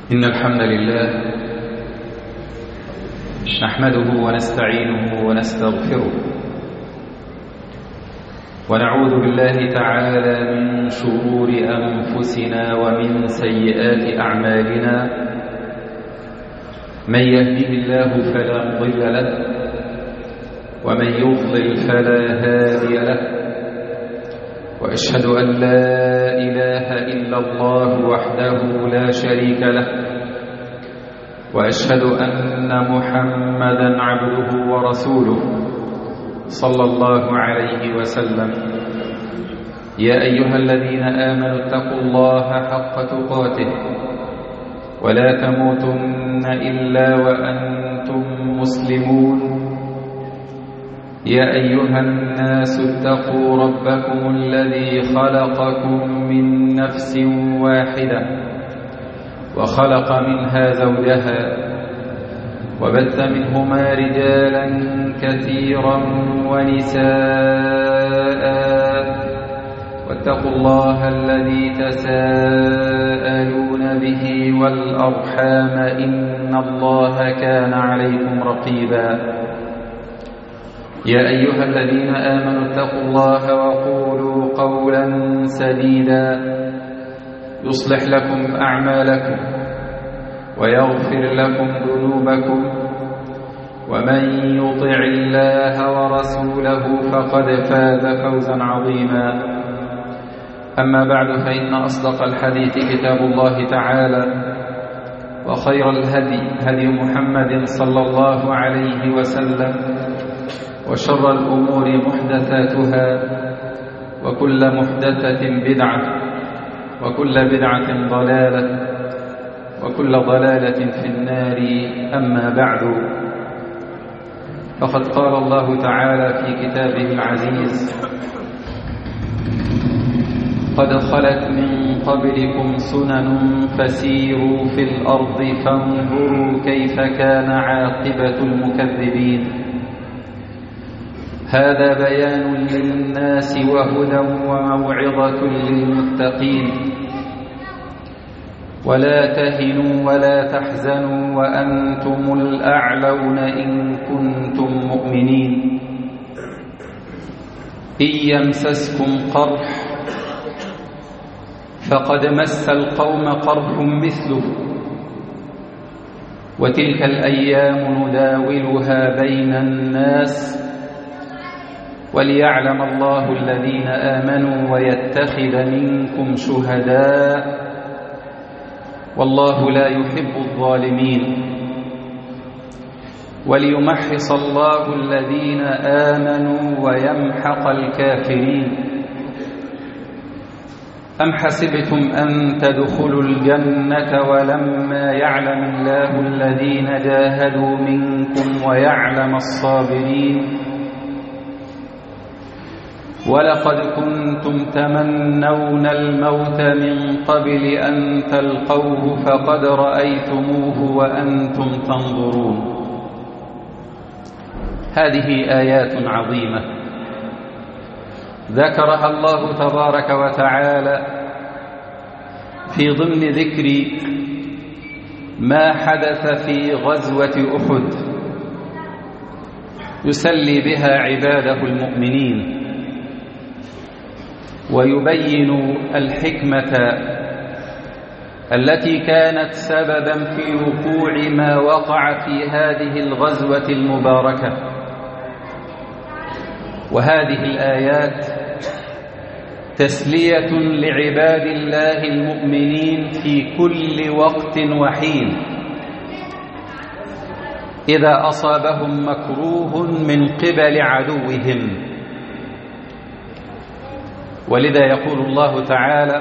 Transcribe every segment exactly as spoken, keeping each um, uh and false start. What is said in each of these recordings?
إن الحمد لله نحمده ونستعينه ونستغفره ونعوذ بالله تعالى من شرور أنفسنا ومن سيئات أعمالنا. من يهده الله فلا مضل له ومن يضلل فلا هادي له، وأشهد أن لا إله إلا الله وحده لا شريك له، وأشهد أن محمدا عبده ورسوله صلى الله عليه وسلم. يا أيها الذين آمنوا اتقوا الله حق تقاته ولا تموتن إلا وأنتم مسلمون. يا أيها الناس اتقوا ربكم الذي خلقكم من نفس واحدة وخلق منها زوجها وبث منهما رجالا كثيرا ونساء، واتقوا الله الذي تساءلون به والأرحام إن الله كان عليكم رقيبا. يا أيها الذين آمنوا اتقوا الله وقولوا قولا سديدا يصلح لكم أعمالكم ويغفر لكم ذنوبكم، ومن يطع الله ورسوله فقد فاز فوزا عظيما. أما بعد، فإن أصدق الحديث كتاب الله تعالى، وخير الهدي هدي محمد صلى الله عليه وسلم، وشر الأمور محدثاتها، وكل محدثة بدعة، وكل بدعة ضلالة، وكل ضلالة في النار. أما بعد، فقد قال الله تعالى في كتابه العزيز: قد خلت من قبلكم سنن فسيروا في الأرض فانظروا كيف كان عاقبة المكذبين. هذا بيان للناس وهدى وموعظة للمتقين. ولا تهنوا ولا تحزنوا وأنتم الأعلون إن كنتم مؤمنين. إن يمسسكم قرح فقد مس القوم قرح مثله، وتلك الأيام نداولها بين الناس وليعلم الله الذين آمنوا ويتخذ منكم شهداء، والله لا يحب الظالمين. وليمحص الله الذين آمنوا ويمحق الكافرين. أم حسبتم أن تدخلوا الجنة ولما يعلم الله الذين جاهدوا منكم ويعلم الصابرين؟ ولقد كنتم تمنون الموت من قبل أن تلقوه فقد رأيتموه وأنتم تنظرون. هذه آيات عظيمة ذكرها الله تبارك وتعالى في ضمن ذكر ما حدث في غزوة أحد، يسلي بها عباده المؤمنين، ويبين الحكمة التي كانت سببا في وقوع ما وقع في هذه الغزوة المباركة. وهذه الآيات تسلية لعباد الله المؤمنين في كل وقت وحين إذا أصابهم مكروه من قبل عدوهم. ولذا يقول الله تعالى: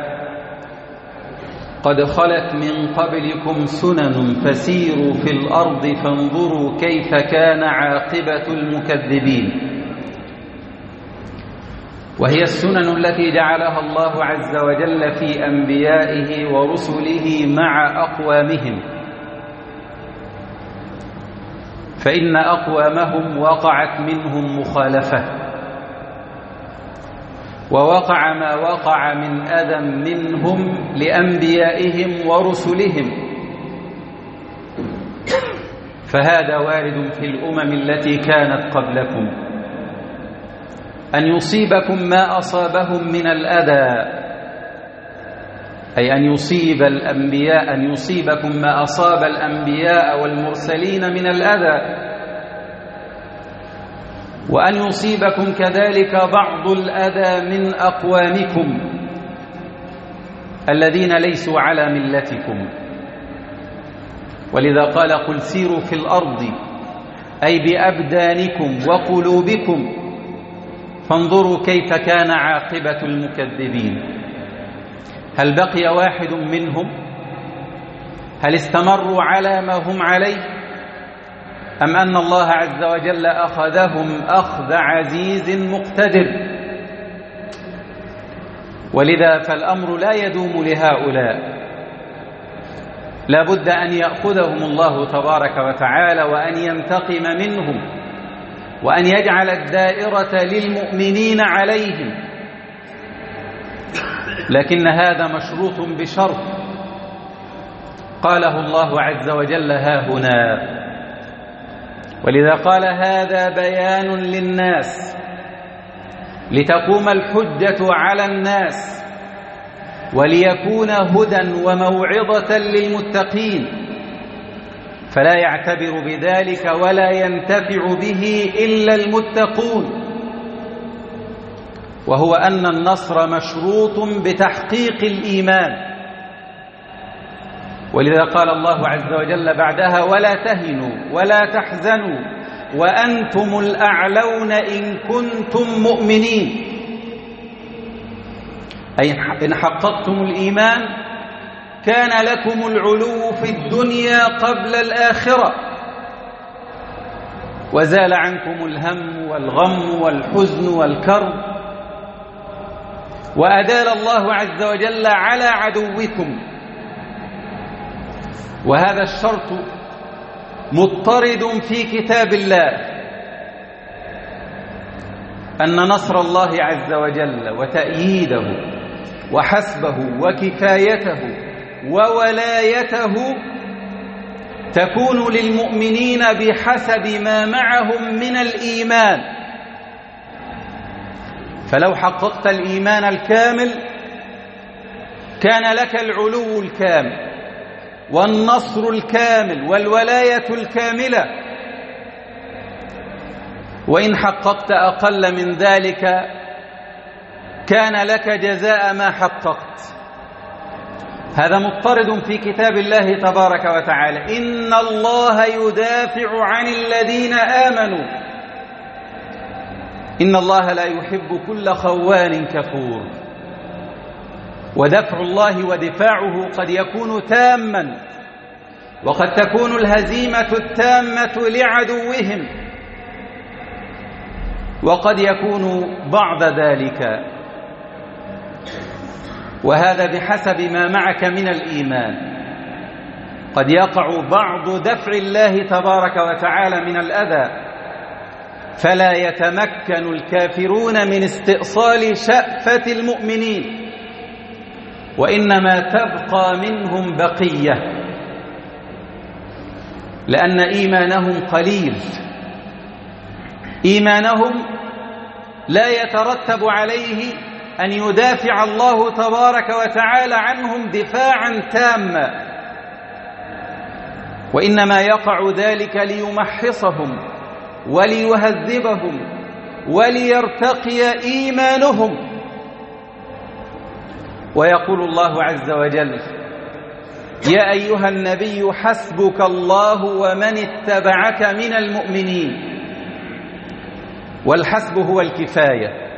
قد خلت من قبلكم سنن فسيروا في الأرض فانظروا كيف كان عاقبة المكذبين. وهي السنن التي جعلها الله عز وجل في أنبيائه ورسله مع أقوامهم، فإن أقوامهم وقعت منهم مخالفة، ووقع ما وقع من أذى منهم لأنبيائهم ورسلهم، فهذا وارد في الأمم التي كانت قبلكم، أن يصيبكم ما أصابهم من الأذى، أي أن يصيب الأنبياء أن يصيبكم ما أصاب الأنبياء والمرسلين من الأذى، وأن يصيبكم كذلك بعض الأذى من أقوامكم الذين ليسوا على ملتكم. ولذا قال: قل سيروا في الأرض، أي بأبدانكم وقلوبكم، فانظروا كيف كان عاقبة المكذبين. هل بقي واحد منهم؟ هل استمروا على ما هم عليه؟ أم أن الله عز وجل أخذهم أخذ عزيز مقتدر؟ ولذا فالأمر لا يدوم لهؤلاء، لا بد أن يأخذهم الله تبارك وتعالى وأن ينتقم منهم وأن يجعل الدائرة للمؤمنين عليهم، لكن هذا مشروط بشرط قاله الله عز وجل ها هنا. ولذا قال: هذا بيان للناس لتقوم الحجة على الناس وليكون هدى وموعظة للمتقين، فلا يعتبر بذلك ولا ينتفع به إلا المتقون، وهو أن النصر مشروط بتحقيق الإيمان. ولذا قال الله عز وجل بعدها: ولا تهنوا ولا تحزنوا وأنتم الأعلون إن كنتم مؤمنين، أي إن حققتم الإيمان كان لكم العلو في الدنيا قبل الآخرة، وزال عنكم الهم والغم والحزن والكرب، وأدال الله عز وجل على عدوكم. وهذا الشرط مضطرد في كتاب الله، أن نصر الله عز وجل وتأييده وحسبه وكفايته وولايته تكون للمؤمنين بحسب ما معهم من الإيمان. فلو حققت الإيمان الكامل كان لك العلو الكامل والنصر الكامل والولاية الكاملة، وإن حققت أقل من ذلك كان لك جزاء ما حققت. هذا مضطرد في كتاب الله تبارك وتعالى: إن الله يدافع عن الذين آمنوا إن الله لا يحب كل خوان كفور. ودفع الله ودفاعه قد يكون تاما، وقد تكون الهزيمة التامة لعدوهم، وقد يكون بعض ذلك، وهذا بحسب ما معك من الإيمان. قد يقع بعض دفع الله تبارك وتعالى من الأذى، فلا يتمكن الكافرون من استئصال شأفة المؤمنين، وإنما تبقى منهم بقية، لأن إيمانهم قليل. إيمانهم لا يترتب عليه أن يدافع الله تبارك وتعالى عنهم دفاعا تاما، وإنما يقع ذلك ليمحصهم وليهذبهم وليرتقي إيمانهم. ويقول الله عز وجل: يا أيها النبي حسبك الله ومن اتبعك من المؤمنين. والحسب هو الكفاية،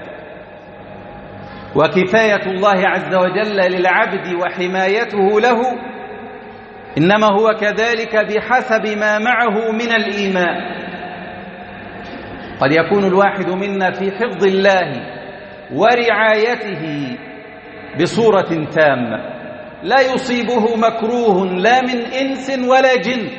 وكفاية الله عز وجل للعبد وحمايته له إنما هو كذلك بحسب ما معه من الإيمان. قد يكون الواحد منا في حفظ الله ورعايته بصورة تامة، لا يصيبه مكروه لا من إنس ولا جن،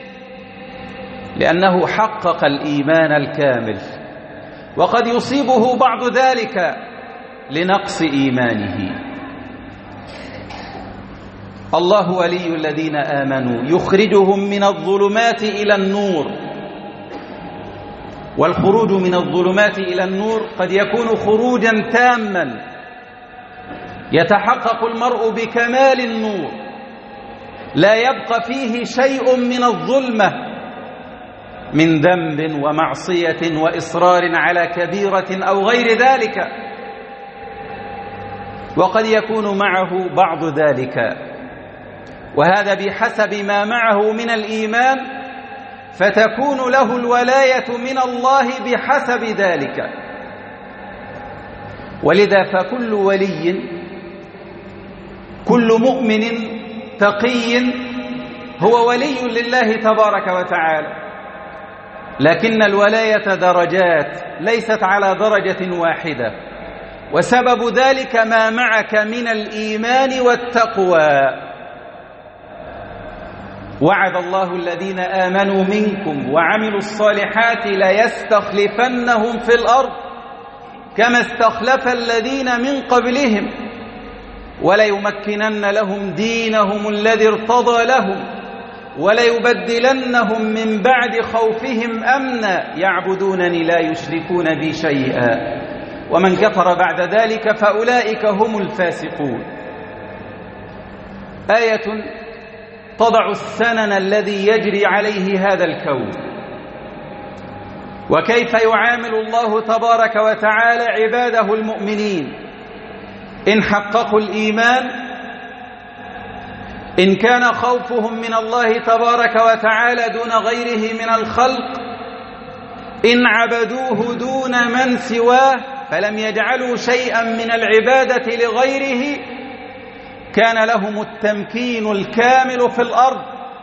لأنه حقق الإيمان الكامل. وقد يصيبه بعض ذلك لنقص إيمانه. الله ولي الذين آمنوا يخرجهم من الظلمات إلى النور. والخروج من الظلمات إلى النور قد يكون خروجا تاما يتحقق المرء بكمال النور، لا يبقى فيه شيء من الظلمة من ذنب ومعصية وإصرار على كبيرة أو غير ذلك. وقد يكون معه بعض ذلك، وهذا بحسب ما معه من الإيمان، فتكون له الولاية من الله بحسب ذلك. ولذا فكل ولي، كل مؤمن تقي هو ولي لله تبارك وتعالى، لكن الولاية درجات ليست على درجة واحدة، وسبب ذلك ما معك من الإيمان والتقوى. وعد الله الذين آمنوا منكم وعملوا الصالحات ليستخلفنهم في الأرض كما استخلف الذين من قبلهم وليمكنن لهم دينهم الذي ارتضى لهم وليبدلنهم من بعد خوفهم أمنا يعبدونني لا يشركون بي شيئا ومن كفر بعد ذلك فأولئك هم الفاسقون. آية تضع السنن الذي يجري عليه هذا الكون، وكيف يعامل الله تبارك وتعالى عباده المؤمنين إن حققوا الإيمان، إن كان خوفهم من الله تبارك وتعالى دون غيره من الخلق، إن عبدوه دون من سواه فلم يجعلوا شيئا من العبادة لغيره، كان لهم التمكين الكامل في الأرض.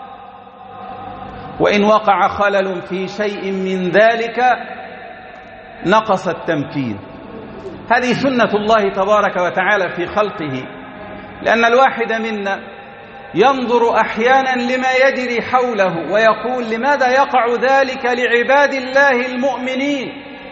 وإن وقع خلل في شيء من ذلك نقص التمكين. هذه سنة الله تبارك وتعالى في خلقه، لأن الواحد منا ينظر أحيانا لما يجري حوله ويقول لماذا يقع ذلك لعباد الله المؤمنين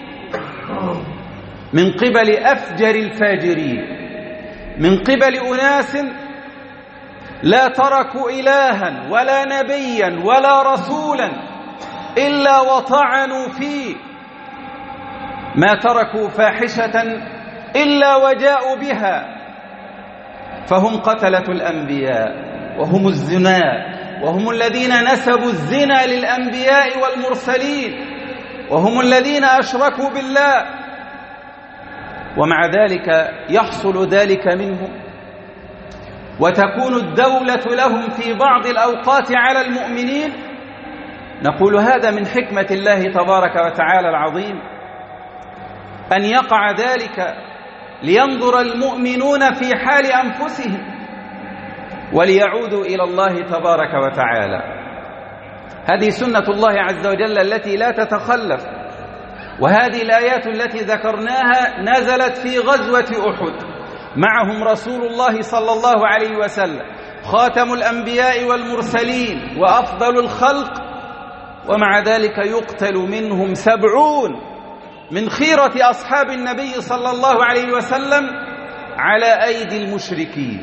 من قبل أفجر الفاجرين، من قبل أناس لا تركوا إلها ولا نبيا ولا رسولا إلا وطعنوا فيه، ما تركوا فاحشة إلا وجاءوا بها، فهم قتلة الأنبياء وهم الزنا، وهم الذين نسبوا الزنا للأنبياء والمرسلين، وهم الذين أشركوا بالله. ومع ذلك يحصل ذلك منهم، وتكون الدولة لهم في بعض الأوقات على المؤمنين. نقول هذا من حكمة الله تبارك وتعالى العظيم أن يقع ذلك لينظر المؤمنون في حال أنفسهم وليعودوا إلى الله تبارك وتعالى. هذه سنة الله عز وجل التي لا تتخلف. وهذه الآيات التي ذكرناها نزلت في غزوة أحد، معهم رسول الله صلى الله عليه وسلم خاتم الأنبياء والمرسلين وأفضل الخلق، ومع ذلك يقتل منهم سبعون من خيرة أصحاب النبي صلى الله عليه وسلم على أيدي المشركين.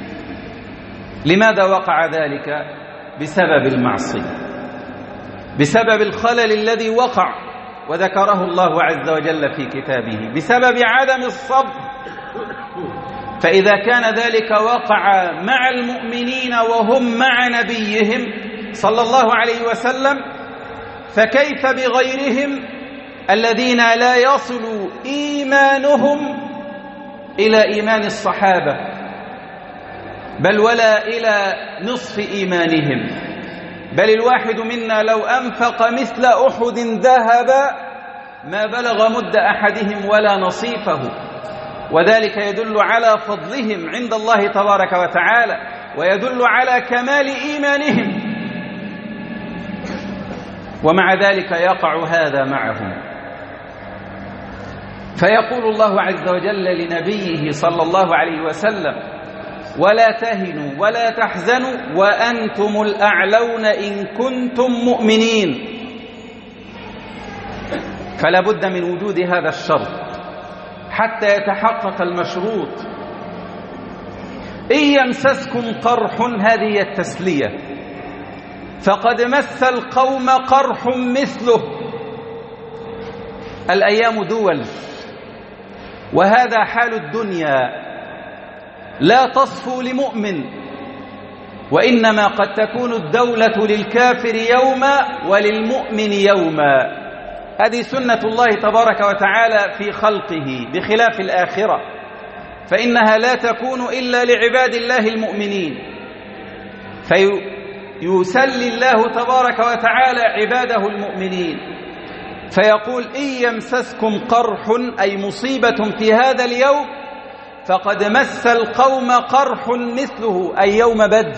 لماذا وقع ذلك؟ بسبب المعصية، بسبب الخلل الذي وقع وذكره الله عز وجل في كتابه، بسبب عدم الصبر. فإذا كان ذلك وقع مع المؤمنين وهم مع نبيهم صلى الله عليه وسلم، فكيف بغيرهم الذين لا يصل إيمانهم إلى إيمان الصحابة، بل ولا إلى نصف إيمانهم؟ بل الواحد منا لو أنفق مثل أحد ذهبا ما بلغ مد أحدهم ولا نصيفه، وذلك يدل على فضلهم عند الله تبارك وتعالى، ويدل على كمال إيمانهم. ومع ذلك يقع هذا معهم، فيقول الله عز وجل لنبيه صلى الله عليه وسلم: ولا تهنوا ولا تحزنوا وأنتم الأعلون إن كنتم مؤمنين. فلا بد من وجود هذا الشرط حتى يتحقق المشروط. إن يمسسكم قرح، هذه التسلية، فقد مس القوم قرح مثله. الأيام دول، وهذا حال الدنيا، لا تصفو لمؤمن، وإنما قد تكون الدولة للكافر يوما وللمؤمن يوما. هذه سنة الله تبارك وتعالى في خلقه، بخلاف الآخرة فإنها لا تكون إلا لعباد الله المؤمنين. فيسلي الله تبارك وتعالى عباده المؤمنين فيقول: إن يمسسكم قرح، أي مصيبة في هذا اليوم، فقد مس القوم قرح مثله، أي يوم بدر.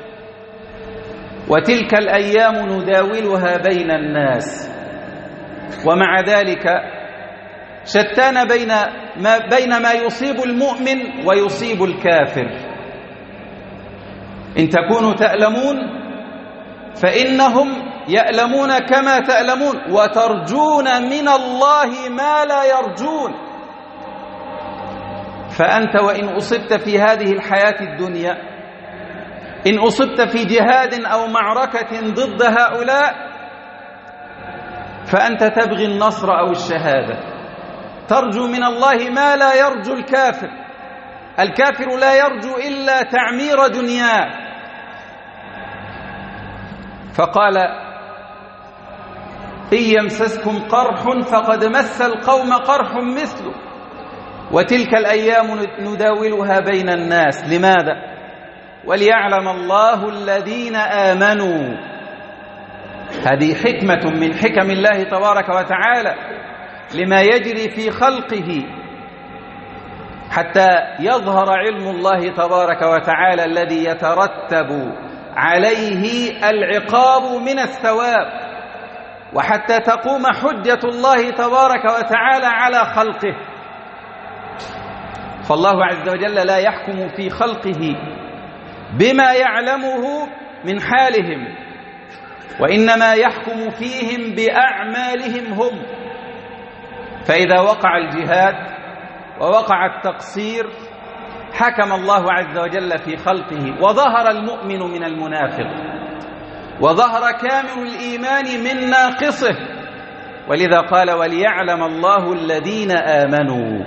وتلك الأيام نداولها بين الناس. ومع ذلك شتان بين ما, بين ما يصيب المؤمن ويصيب الكافر. إن تكونوا تألمون فإنهم يألمون كما تألمون، وترجون من الله ما لا يرجون. فأنت وإن أصبت في هذه الحياة الدنيا، إن أصبت في جهاد أو معركة ضد هؤلاء، فأنت تبغي النصر أو الشهادة، ترجو من الله ما لا يرجو الكافر. الكافر لا يرجو إلا تعمير دنياه. فقال: إن يمسسكم قرح فقد مس القوم قرح مثله، وتلك الأيام نداولها بين الناس. لماذا؟ وليعلم الله الذين آمنوا. هذه حكمة من حكم الله تبارك وتعالى لما يجري في خلقه، حتى يظهر علم الله تبارك وتعالى الذي يترتب عليه العقاب من الثواب، وحتى تقوم حجة الله تبارك وتعالى على خلقه. فالله عز وجل لا يحكم في خلقه بما يعلمه من حالهم، وإنما يحكم فيهم بأعمالهم هم. فإذا وقع الجهاد ووقع التقصير حكم الله عز وجل في خلقه، وظهر المؤمن من المنافق، وظهر كامل الإيمان من ناقصه. ولذا قال: وليعلم الله الذين آمنوا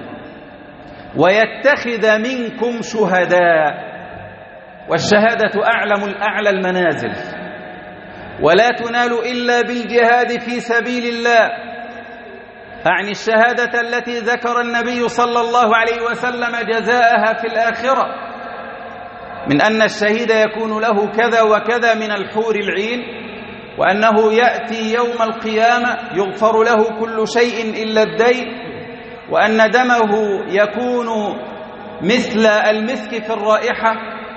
ويتخذ منكم شهداء. والشهادة أعلم الأعلى المنازل، ولا تنال إلا بالجهاد في سبيل الله. أعني الشهادة التي ذكر النبي صلى الله عليه وسلم جزاءها في الآخرة، من أن الشهيد يكون له كذا وكذا من الحور العين، وأنه يأتي يوم القيامة يغفر له كل شيء إلا الدين، وأن دمه يكون مثل المسك في الرائحة،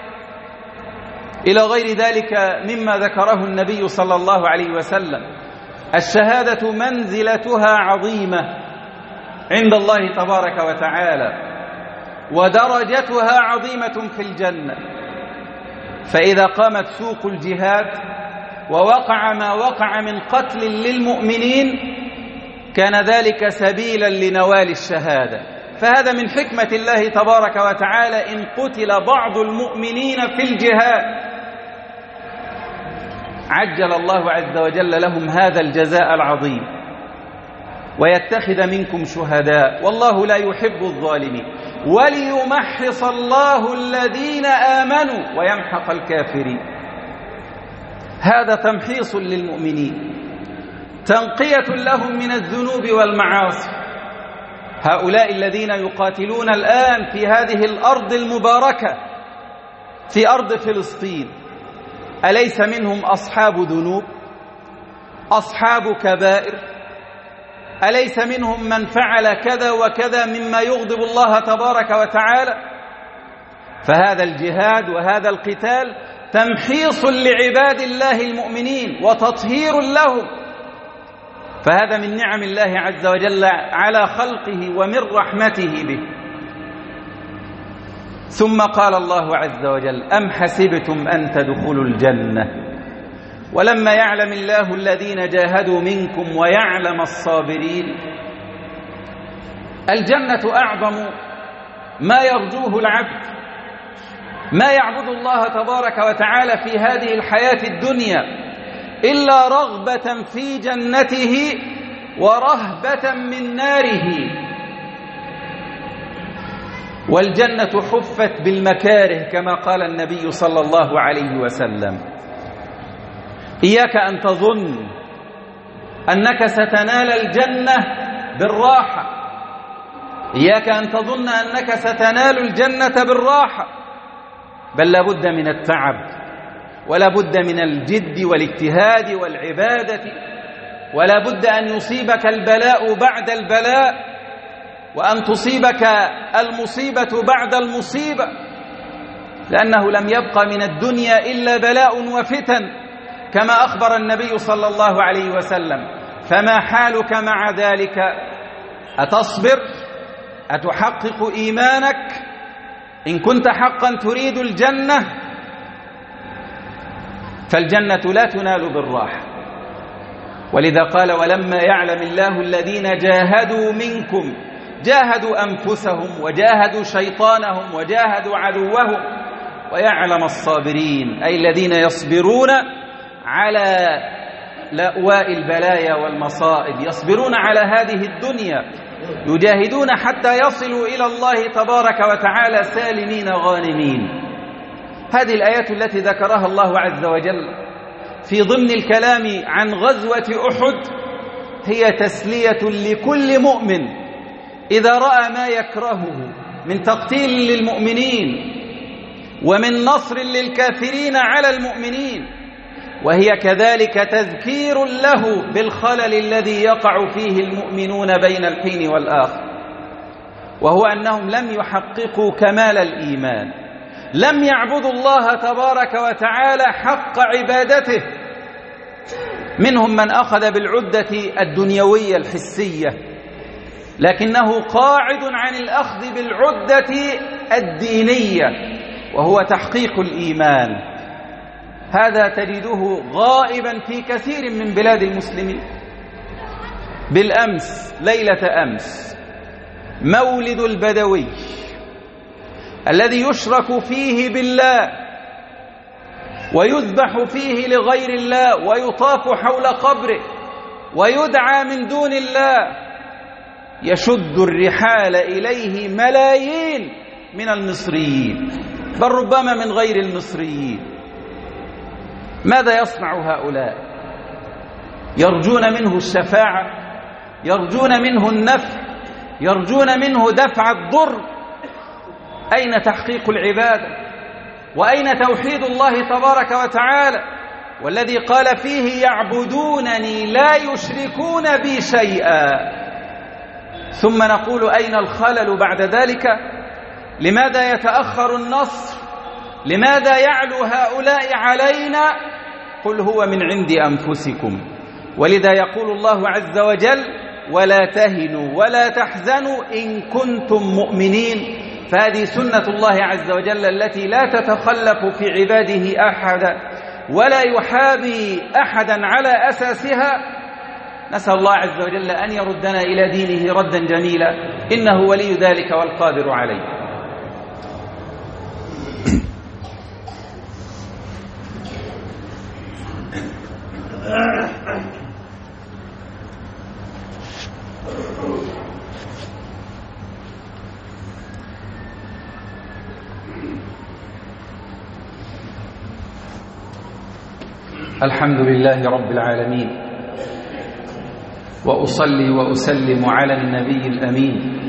إلى غير ذلك مما ذكره النبي صلى الله عليه وسلم. الشهادة منزلتها عظيمة عند الله تبارك وتعالى، ودرجتها عظيمة في الجنة. فإذا قامت سوق الجهاد ووقع ما وقع من قتل للمؤمنين، كان ذلك سبيلا لنوال الشهادة. فهذا من حكمة الله تبارك وتعالى إن قتل بعض المؤمنين في الجهاد، عجل الله عز وجل لهم هذا الجزاء العظيم. ويتخذ منكم شهداء والله لا يحب الظالمين وليمحص الله الذين آمنوا ويمحق الكافرين. هذا تمحيص للمؤمنين، تنقية لهم من الذنوب والمعاصي. هؤلاء الذين يقاتلون الآن في هذه الأرض المباركة، في أرض فلسطين، أليس منهم أصحاب ذنوب، أصحاب كبائر؟ أليس منهم من فعل كذا وكذا مما يغضب الله تبارك وتعالى؟ فهذا الجهاد وهذا القتال تمحيص لعباد الله المؤمنين وتطهير لهم. فهذا من نعم الله عز وجل على خلقه ومن رحمته به. ثم قال الله عز وجل: أم حسبتم أن تدخلوا الجنة ولما يعلم الله الذين جاهدوا منكم ويعلم الصابرين. الجنة أعظم ما يرجوه العبد، ما يعبد الله تبارك وتعالى في هذه الحياة الدنيا إلا رغبة في جنته ورهبة من ناره. والجنة حفت بالمكاره كما قال النبي صلى الله عليه وسلم. إياك أن تظن أنك ستنال الجنة بالراحة، إياك أن تظن أنك ستنال الجنة بالراحة، بل لابد من التعب، ولا بد من الجد والاجتهاد والعبادة، ولا بد أن يصيبك البلاء بعد البلاء، وأن تصيبك المصيبة بعد المصيبة، لأنه لم يبقى من الدنيا إلا بلاء وفتن كما أخبر النبي صلى الله عليه وسلم. فما حالك مع ذلك؟ أتصبر؟ أتحقق إيمانك إن كنت حقا تريد الجنة؟ فالجنة لا تنال بالراحة، ولذا قال: ولما يعلم الله الذين جاهدوا منكم، جاهدوا أنفسهم وجاهدوا شيطانهم وجاهدوا عدوهم، ويعلم الصابرين، أي الذين يصبرون على لأواء البلايا والمصائب، يصبرون على هذه الدنيا، يجاهدون حتى يصلوا إلى الله تبارك وتعالى سالمين غانمين. هذه الآيات التي ذكرها الله عز وجل في ضمن الكلام عن غزوة أحد هي تسلية لكل مؤمن إذا رأى ما يكرهه من تقتيل للمؤمنين ومن نصر للكافرين على المؤمنين، وهي كذلك تذكير له بالخلل الذي يقع فيه المؤمنون بين الحين والآخر، وهو أنهم لم يحققوا كمال الإيمان، لم يعبدوا الله تبارك وتعالى حق عبادته. منهم من أخذ بالعدة الدنيوية الحسية، لكنه قاعد عن الأخذ بالعدة الدينية، وهو تحقيق الإيمان. هذا تجده غائبا في كثير من بلاد المسلمين. بالأمس، ليلة أمس، مولد البدوي الذي يشرك فيه بالله ويذبح فيه لغير الله ويطاف حول قبره ويدعى من دون الله، يشد الرحال إليه ملايين من المصريين، بل ربما من غير المصريين. ماذا يصنع هؤلاء؟ يرجون منه الشفاعة، يرجون منه النفع، يرجون منه دفع الضر. أين تحقيق العبادة؟ وأين توحيد الله تبارك وتعالى والذي قال فيه: يعبدونني لا يشركون بي شيئا؟ ثم نقول: أين الخلل بعد ذلك؟ لماذا يتأخر النصر؟ لماذا يعلو هؤلاء علينا؟ قل هو من عند أنفسكم. ولذا يقول الله عز وجل: ولا تهنوا ولا تحزنوا إن كنتم مؤمنين. فهذه سنة الله عز وجل التي لا تتخلف في عباده أحدا ولا يحابي أحدا على أساسها. نسأل الله عز وجل أن يردنا إلى دينه ردا جميلا، إنه ولي ذلك والقادر عليه. الحمد لله رب العالمين، وأصلي وأسلم على النبي الأمين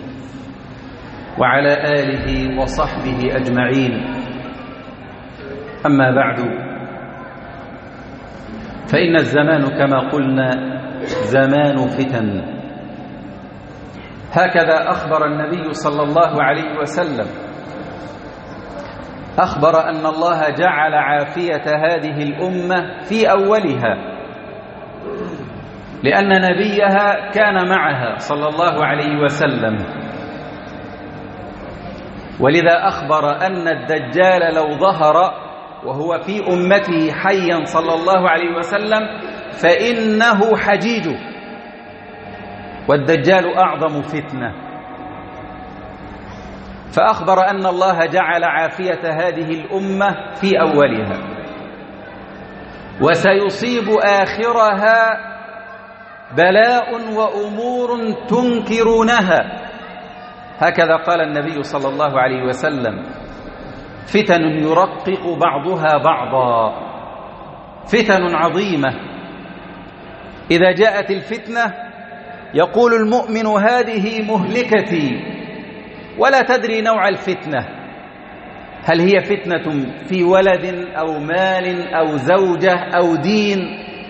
وعلى آله وصحبه أجمعين. أما بعد، فإن الزمان كما قلنا زمان فتن. هكذا أخبر النبي صلى الله عليه وسلم، أخبر أن الله جعل عافية هذه الأمة في أولها، لأن نبيها كان معها صلى الله عليه وسلم. ولذا أخبر أن الدجال لو ظهر وهو في أمته حيا صلى الله عليه وسلم فإنه حجيج، والدجال أعظم فتنة. فأخبر أن الله جعل عافية هذه الأمة في أولها وسيصيب آخرها بلاء وأمور تنكرونها. هكذا قال النبي صلى الله عليه وسلم: فتن يرقق بعضها بعضا، فتن عظيمة. إذا جاءت الفتنة يقول المؤمن: هذه مهلكتي، ولا تدري نوع الفتنة، هل هي فتنة في ولد أو مال أو زوجة أو دين.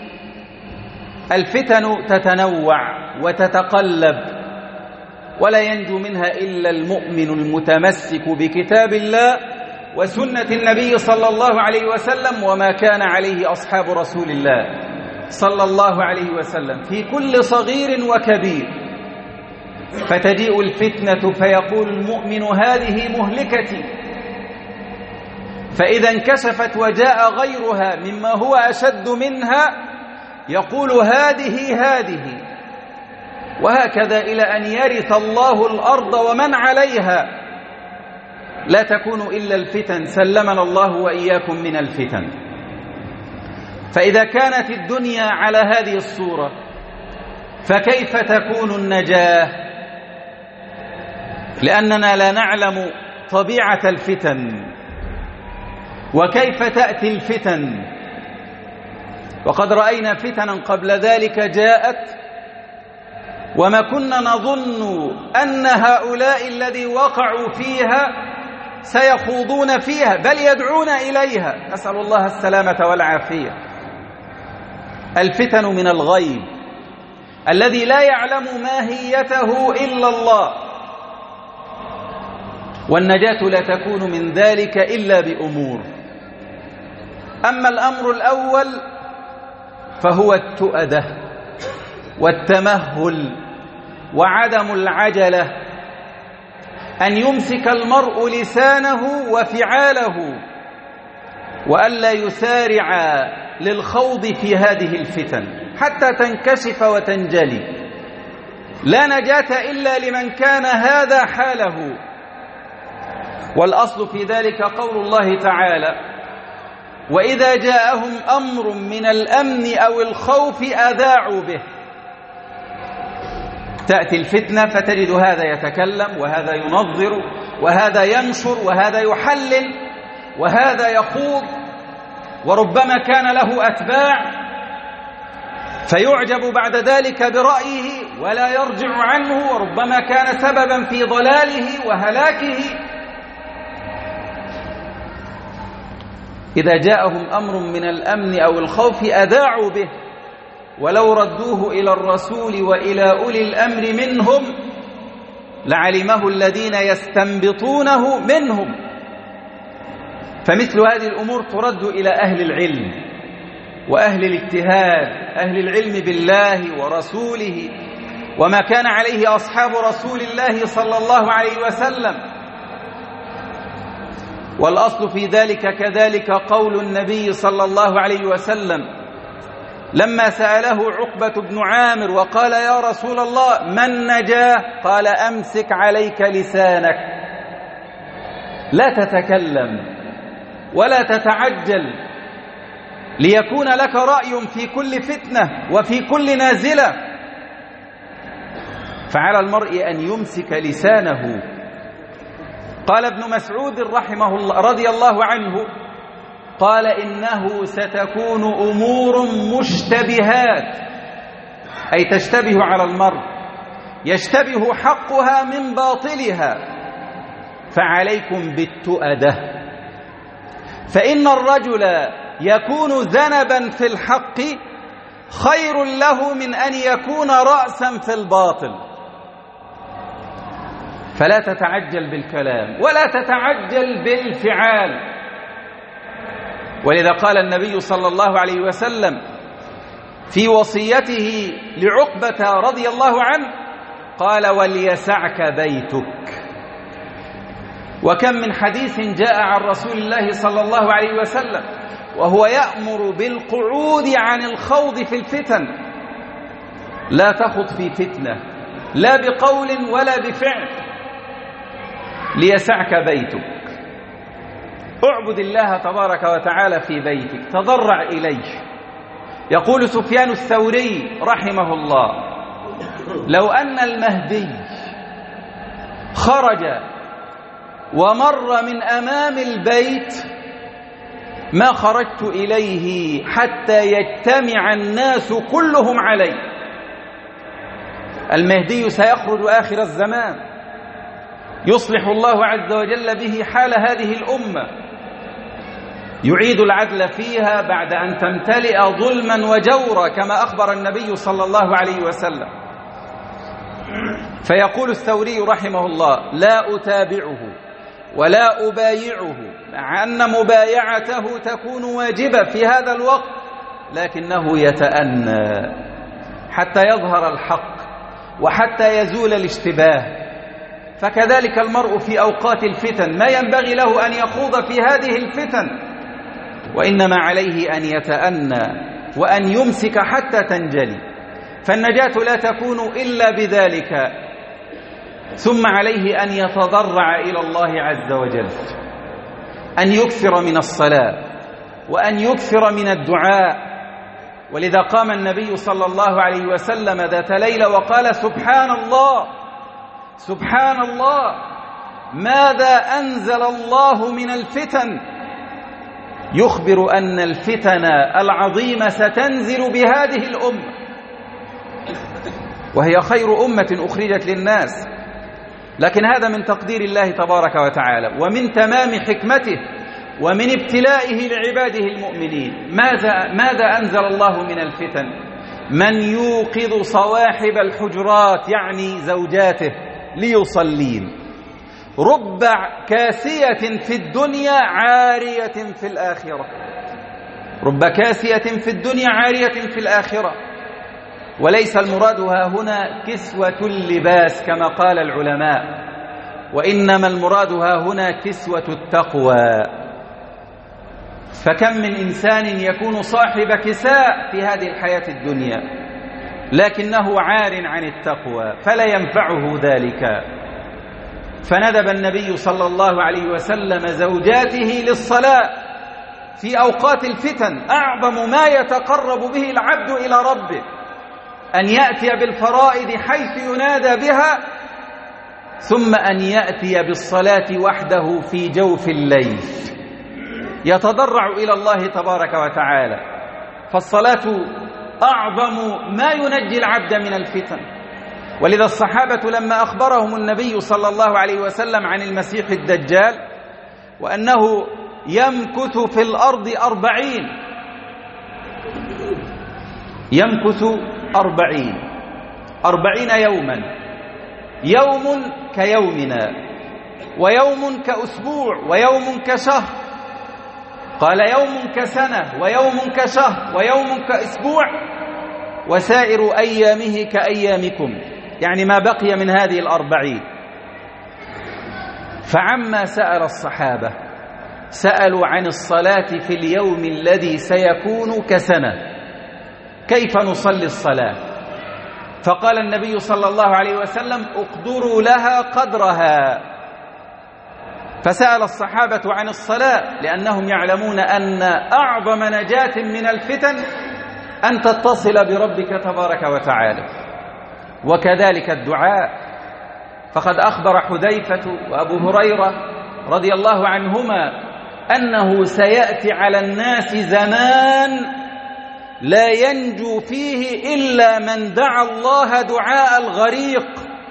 الفتن تتنوع وتتقلب، ولا ينجو منها إلا المؤمن المتمسك بكتاب الله وسنة النبي صلى الله عليه وسلم وما كان عليه أصحاب رسول الله صلى الله عليه وسلم في كل صغير وكبير. فتجيء الفتنة فيقول المؤمن: هذه مهلكتي. فإذا انكشفت وجاء غيرها مما هو أشد منها يقول: هذه هذه. وهكذا إلى أن يرث الله الأرض ومن عليها، لا تكون إلا الفتن، سلمنا الله وإياكم من الفتن. فإذا كانت الدنيا على هذه الصورة فكيف تكون النجاة؟ لأننا لا نعلم طبيعة الفتن وكيف تأتي الفتن، وقد رأينا فتنا قبل ذلك جاءت وما كنا نظن أن هؤلاء الذي وقعوا فيها سيخوضون فيها، بل يدعون إليها، نسأل الله السلامة والعافية. الفتن من الغيب الذي لا يعلم ماهيته إلا الله، والنجاة لا تكون من ذلك إلا بأمور. أما الأمر الأول فهو التؤدة والتمهل وعدم العجلة، أن يمسك المرء لسانه وفعاله وألا يسارع للخوض في هذه الفتن حتى تنكشف وتنجلي. لا نجاة إلا لمن كان هذا حاله. والأصل في ذلك قول الله تعالى: وإذا جاءهم أمر من الأمن أو الخوف أذاعوا به. تأتي الفتنة فتجد هذا يتكلم وهذا ينظر وهذا ينشر وهذا يحلل وهذا يخوض، وربما كان له أتباع، فيعجب بعد ذلك برأيه ولا يرجع عنه، وربما كان سببا في ضلاله وهلاكه. إذا جاءهم أمر من الأمن أو الخوف أذاعوا به، ولو ردوه إلى الرسول وإلى أولي الأمر منهم لعلمه الذين يستنبطونه منهم. فمثل هذه الأمور ترد إلى أهل العلم وأهل الاجتهاد، أهل العلم بالله ورسوله وما كان عليه أصحاب رسول الله صلى الله عليه وسلم. والأصل في ذلك كذلك قول النبي صلى الله عليه وسلم لما سأله عقبة بن عامر وقال: يا رسول الله ما النجاة؟ قال: أمسك عليك لسانك، لا تتكلم ولا تتعجل ليكون لك رأي في كل فتنة وفي كل نازلة. فعلى المرء أن يمسك لسانه. قال ابن مسعود رحمه الله رضي الله عنه: قال: إنه ستكون أمور مشتبهات، أي تشتبه على المرء، يشتبه حقها من باطلها، فعليكم بالتؤدة. فإن الرجل يكون ذنبا في الحق خير له من أن يكون رأسا في الباطل. فلا تتعجل بالكلام ولا تتعجل بالفعال. ولذا قال النبي صلى الله عليه وسلم في وصيته لعقبة رضي الله عنه، قال: وليسعك بيتك. وكم من حديث جاء عن رسول الله صلى الله عليه وسلم وهو يأمر بالقعود عن الخوض في الفتن. لا تخض في فتنة لا بقول ولا بفعل. ليسعك بيتك. اعبد الله تبارك وتعالى في بيتك، تضرع إليه. يقول سفيان الثوري رحمه الله: لو أن المهدي خرج ومر من أمام البيت ما خرجت إليه حتى يجتمع الناس كلهم عليه. المهدي سيخرج آخر الزمان، يصلح الله عز وجل به حال هذه الأمة، يعيد العدل فيها بعد أن تمتلئ ظلما وجورا كما أخبر النبي صلى الله عليه وسلم. فيقول الثوري رحمه الله: لا أتابعه ولا أبايعه، مع أن مبايعته تكون واجبة في هذا الوقت، لكنه يتأنى حتى يظهر الحق وحتى يزول الاشتباه. فكذلك المرء في أوقات الفتن ما ينبغي له أن يخوض في هذه الفتن، وإنما عليه أن يتأنى وأن يمسك حتى تنجلي، فالنجاة لا تكون إلا بذلك. ثم عليه أن يتضرع إلى الله عز وجل، أن يكثر من الصلاة وأن يكثر من الدعاء. ولذا قام النبي صلى الله عليه وسلم ذات ليلة وقال: سبحان الله سبحان الله، ماذا أنزل الله من الفتن؟ يخبر أن الفتن العظيمة ستنزل بهذه الأمة، وهي خير أمة أخرجت للناس، لكن هذا من تقدير الله تبارك وتعالى ومن تمام حكمته ومن ابتلائه لعباده المؤمنين. ماذا, ماذا أنزل الله من الفتن؟ من يوقظ صواحب الحجرات، يعني زوجاته، ليصلين. رب كاسية في الدنيا عارية في الآخرة، رب كاسية في الدنيا عارية في الآخرة. وليس المراد ها هنا كسوة اللباس كما قال العلماء، وإنما المراد ها هنا كسوة التقوى. فكم من إنسان يكون صاحب كساء في هذه الحياة الدنيا لكنه عار عن التقوى فلا ينفعه ذلك. فندب النبي صلى الله عليه وسلم زوجاته للصلاة في أوقات الفتن. أعظم ما يتقرب به العبد إلى ربه أن يأتي بالفرائض حيث ينادى بها، ثم أن يأتي بالصلاة وحده في جوف الليل يتضرع إلى الله تبارك وتعالى. فالصلاة أعظم ما ينجي العبد من الفتن. ولذا الصحابة لما أخبرهم النبي صلى الله عليه وسلم عن المسيح الدجال وأنه يمكث في الأرض أربعين يمكث أربعين أربعين يوما، يوم كيومنا ويوم كأسبوع ويوم كشهر، قال يوم كسنة ويوم كشهر ويوم كأسبوع وسائر أيامه كأيامكم، يعني ما بقي من هذه الأربعين. فعما سأل الصحابة سألوا عن الصلاة في اليوم الذي سيكون كسنة، كيف نصلي الصلاة؟ فقال النبي صلى الله عليه وسلم: اقدروا لها قدرها. فسأل الصحابة عن الصلاة لأنهم يعلمون أن أعظم نجاة من الفتن أن تتصل بربك تبارك وتعالى، وكذلك الدعاء. فقد أخبر حذيفة وأبو هريرة رضي الله عنهما أنه سيأتي على الناس زمان لا ينجو فيه إلا من دعا الله دعاء الغريق،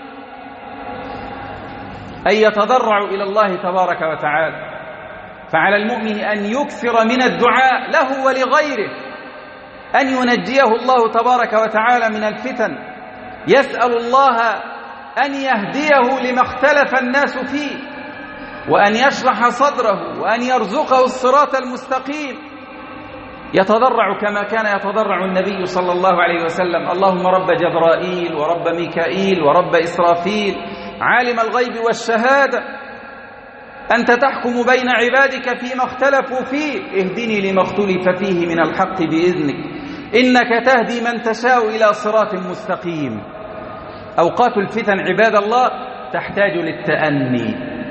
أي يتضرع إلى الله تبارك وتعالى. فعلى المؤمن أن يكثر من الدعاء له ولغيره أن ينجيه الله تبارك وتعالى من الفتن، يسأل الله أن يهديه لما اختلف الناس فيه، وأن يشرح صدره، وأن يرزقه الصراط المستقيم. يتضرع كما كان يتضرع النبي صلى الله عليه وسلم: اللهم رب جبرائيل ورب ميكائيل ورب إسرافيل عالم الغيب والشهادة، أنت تحكم بين عبادك فيما اختلفوا فيه، اهدني لما اختلف فيه من الحق بإذنك، إنك تهدي من تشاء إلى صراط مستقيم. أوقات الفتن عباد الله تحتاج للتأني،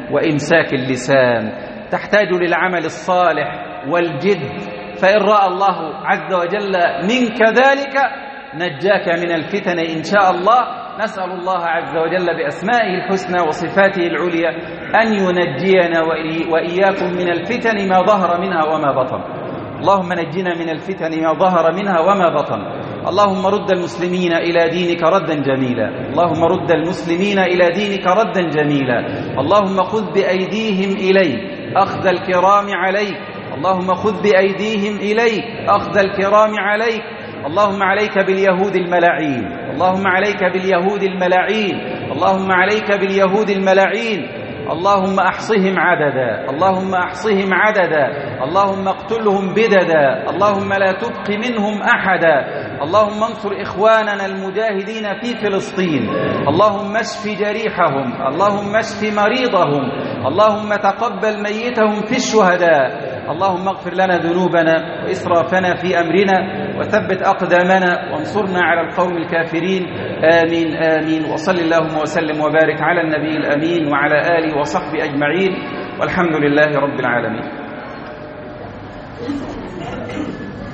وإمساك اللسان، تحتاج للعمل الصالح والجد، فإن رأى الله عز وجل منك ذلك نجاك من الفتن إن شاء الله. نسأل الله عز وجل بأسمائه الحسنى وصفاته العليا أن ينجينا وإياكم من الفتن ما ظهر منها وما بطن. اللهم نجنا من الفتن ما ظهر منها وما بطن. اللهم رد المسلمين إلى دينك ردا جميلا، اللهم رد المسلمين إلى دينك ردا جميلا. اللهم خذ بأيديهم إليك أخذ الكرام عليك، اللهم خذ بأيديهم إليك أخذ الكرام عليك. اللهم عليك باليهود الملاعين، اللهم عليك باليهود الملاعين، اللهم عليك باليهود الملاعين. اللهم أحصهم عددا، اللهم أحصهم عددا، اللهم اقتلهم بددا، اللهم لا تبق منهم أحدا. اللهم انصر إخواننا المجاهدين في فلسطين، اللهم اشف جريحهم، اللهم اشف مريضهم، اللهم تقبل ميتهم في الشهداء. اللهم اغفر لنا ذنوبنا وإسرافنا في أمرنا وثبت أقدامنا وانصرنا على القوم الكافرين. آمين آمين. وصل اللهم وسلم وبارك على النبي الأمين وعلى آله وصحبه أجمعين، والحمد لله رب العالمين.